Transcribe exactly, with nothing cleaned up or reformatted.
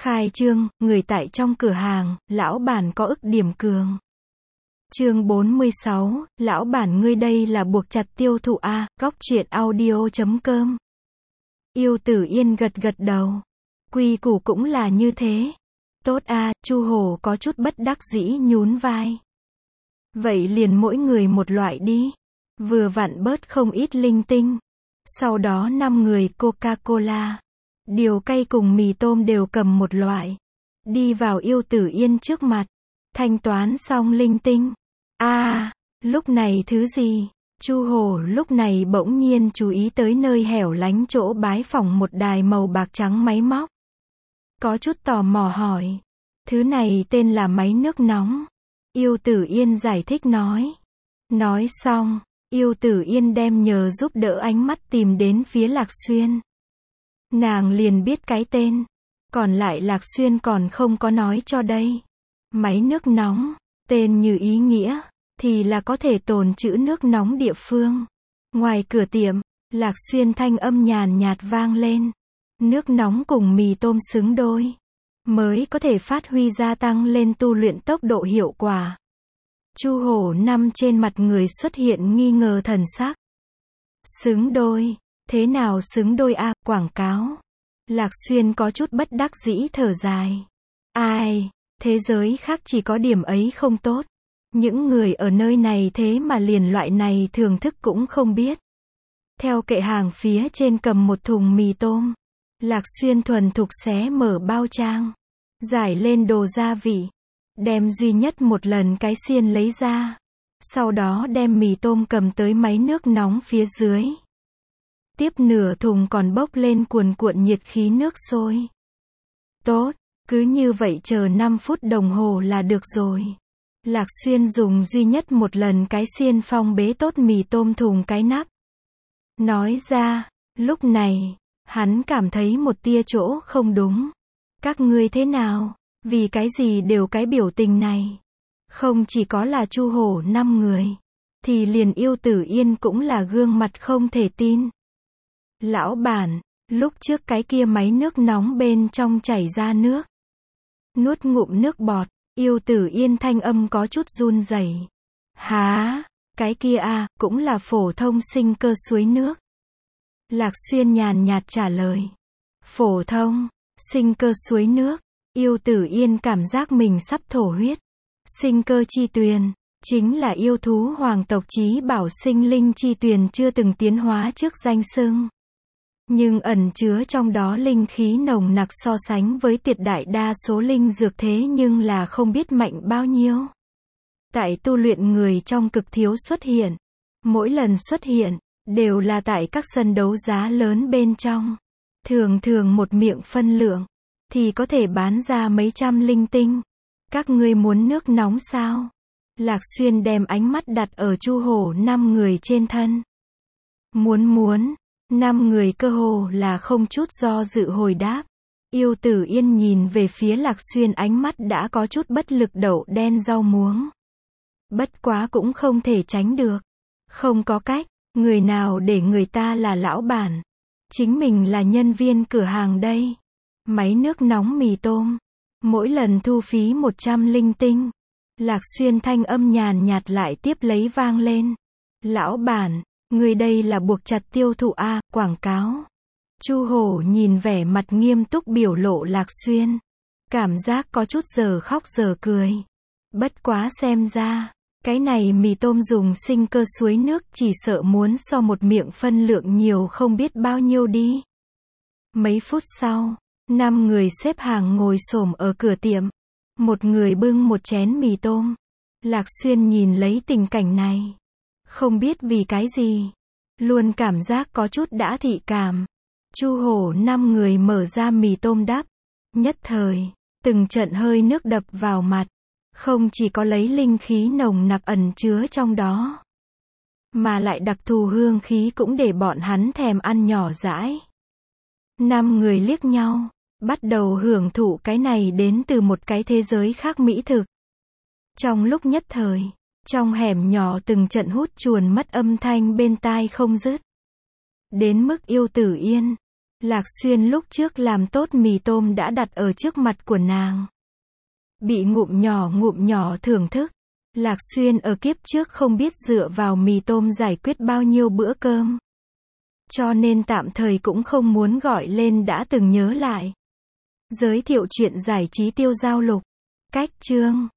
Khai trương, người tại trong cửa hàng, lão bản có ức điểm cường. Chương bốn mươi sáu, lão bản ngươi đây là buộc chặt tiêu thụ a, góc truyện audio chấm com. Yêu Tử Yên gật gật đầu. Quy củ cũng là như thế. Tốt a, Chu Hổ có chút bất đắc dĩ nhún vai. Vậy liền mỗi người một loại đi. Vừa vặn bớt không ít linh tinh. Sau đó năm người Coca-Cola, điều cay cùng mì tôm đều cầm một loại. Đi vào Yêu Tử Yên trước mặt. Thanh toán xong linh tinh. A, à, lúc này thứ gì? Chu Hổ lúc này bỗng nhiên chú ý tới nơi hẻo lánh chỗ bái phỏng một đài màu bạc trắng máy móc. Có chút tò mò hỏi. Thứ này tên là máy nước nóng. Yêu Tử Yên giải thích nói. Nói xong, Yêu Tử Yên đem nhờ giúp đỡ ánh mắt tìm đến phía Lạc Xuyên. Nàng liền biết cái tên. Còn lại Lạc Xuyên còn không có nói cho đây. Máy nước nóng, tên như ý nghĩa, thì là có thể tồn trữ nước nóng địa phương. Ngoài cửa tiệm, Lạc Xuyên thanh âm nhàn nhạt vang lên. Nước nóng cùng mì tôm xứng đôi, mới có thể phát huy gia tăng lên tu luyện tốc độ hiệu quả. Chu Hổ năm trên mặt người xuất hiện nghi ngờ thần sắc. Xứng đôi, thế nào xứng đôi a, quảng cáo. Lạc Xuyên có chút bất đắc dĩ thở dài. Ai, thế giới khác chỉ có điểm ấy không tốt. Những người ở nơi này thế mà liền loại này thưởng thức cũng không biết. Theo kệ hàng phía trên cầm một thùng mì tôm. Lạc Xuyên thuần thục xé mở bao trang. Giải lên đồ gia vị. Đem duy nhất một lần cái xiên lấy ra. Sau đó đem mì tôm cầm tới máy nước nóng phía dưới. Tiếp nửa thùng còn bốc lên cuồn cuộn nhiệt khí nước sôi. Tốt, cứ như vậy chờ năm phút đồng hồ là được rồi. Lạc Xuyên dùng duy nhất một lần cái xiên phong bế tốt mì tôm thùng cái nắp. Nói ra, lúc này, hắn cảm thấy một tia chỗ không đúng. Các ngươi thế nào? Vì cái gì đều cái biểu tình này? Không chỉ có là Chu Hổ năm người, thì liền Yêu Tử Yên cũng là gương mặt không thể tin. Lão bản, lúc trước cái kia máy nước nóng bên trong chảy ra nước. Nuốt ngụm nước bọt, Yêu Tử Yên thanh âm có chút run rẩy. Hả? Cái kia à, cũng là phổ thông sinh cơ suối nước. Lạc Xuyên nhàn nhạt trả lời. Phổ thông, sinh cơ suối nước. Yêu Tử Yên cảm giác mình sắp thổ huyết. Sinh cơ chi tuyền, chính là yêu thú hoàng tộc chí bảo sinh linh chi tuyền chưa từng tiến hóa trước danh xưng. Nhưng ẩn chứa trong đó linh khí nồng nặc so sánh với tuyệt đại đa số linh dược thế nhưng là không biết mạnh bao nhiêu. Tại tu luyện người trong cực thiếu xuất hiện. Mỗi lần xuất hiện, đều là tại các sân đấu giá lớn bên trong. Thường thường một miệng phân lượng, thì có thể bán ra mấy trăm linh tinh. Các ngươi muốn nước nóng sao? Lạc Xuyên đem ánh mắt đặt ở Chu Hổ năm người trên thân. Muốn muốn. Năm người cơ hồ là không chút do dự hồi đáp. Yêu Tử Yên nhìn về phía Lạc Xuyên ánh mắt đã có chút bất lực đậu đen rau muống. Bất quá cũng không thể tránh được. Không có cách, người nào để người ta là lão bản. Chính mình là nhân viên cửa hàng đây. Máy nước nóng mì tôm. Mỗi lần thu phí một trăm linh tinh. Lạc Xuyên thanh âm nhàn nhạt lại tiếp lấy vang lên. Lão bản, người đây là buộc chặt tiêu thụ a, quảng cáo. Chu Hổ nhìn vẻ mặt nghiêm túc biểu lộ Lạc Xuyên. Cảm giác có chút giờ khóc giờ cười. Bất quá xem ra, cái này mì tôm dùng sinh cơ suối nước chỉ sợ muốn so một miệng phân lượng nhiều không biết bao nhiêu đi. Mấy phút sau, năm người xếp hàng ngồi xổm ở cửa tiệm. Một người bưng một chén mì tôm. Lạc Xuyên nhìn lấy tình cảnh này. Không biết vì cái gì. Luôn cảm giác có chút đã thị cảm. Chu Hổ năm người mở ra mì tôm đắp. Nhất thời, từng trận hơi nước đập vào mặt. Không chỉ có lấy linh khí nồng nặc ẩn chứa trong đó. Mà lại đặc thù hương khí cũng để bọn hắn thèm ăn nhỏ dãi. Năm người liếc nhau. Bắt đầu hưởng thụ cái này đến từ một cái thế giới khác mỹ thực. Trong lúc nhất thời, trong hẻm nhỏ từng trận hút chuồn mất âm thanh bên tai không dứt. Đến mức Yêu Tử Yên, Lạc Xuyên lúc trước làm tốt mì tôm đã đặt ở trước mặt của nàng. Bị ngụm nhỏ ngụm nhỏ thưởng thức. Lạc Xuyên ở kiếp trước không biết dựa vào mì tôm giải quyết bao nhiêu bữa cơm. Cho nên tạm thời cũng không muốn gọi lên đã từng nhớ lại. Giới thiệu chuyện giải trí Tiêu Giao Lục. Cách chương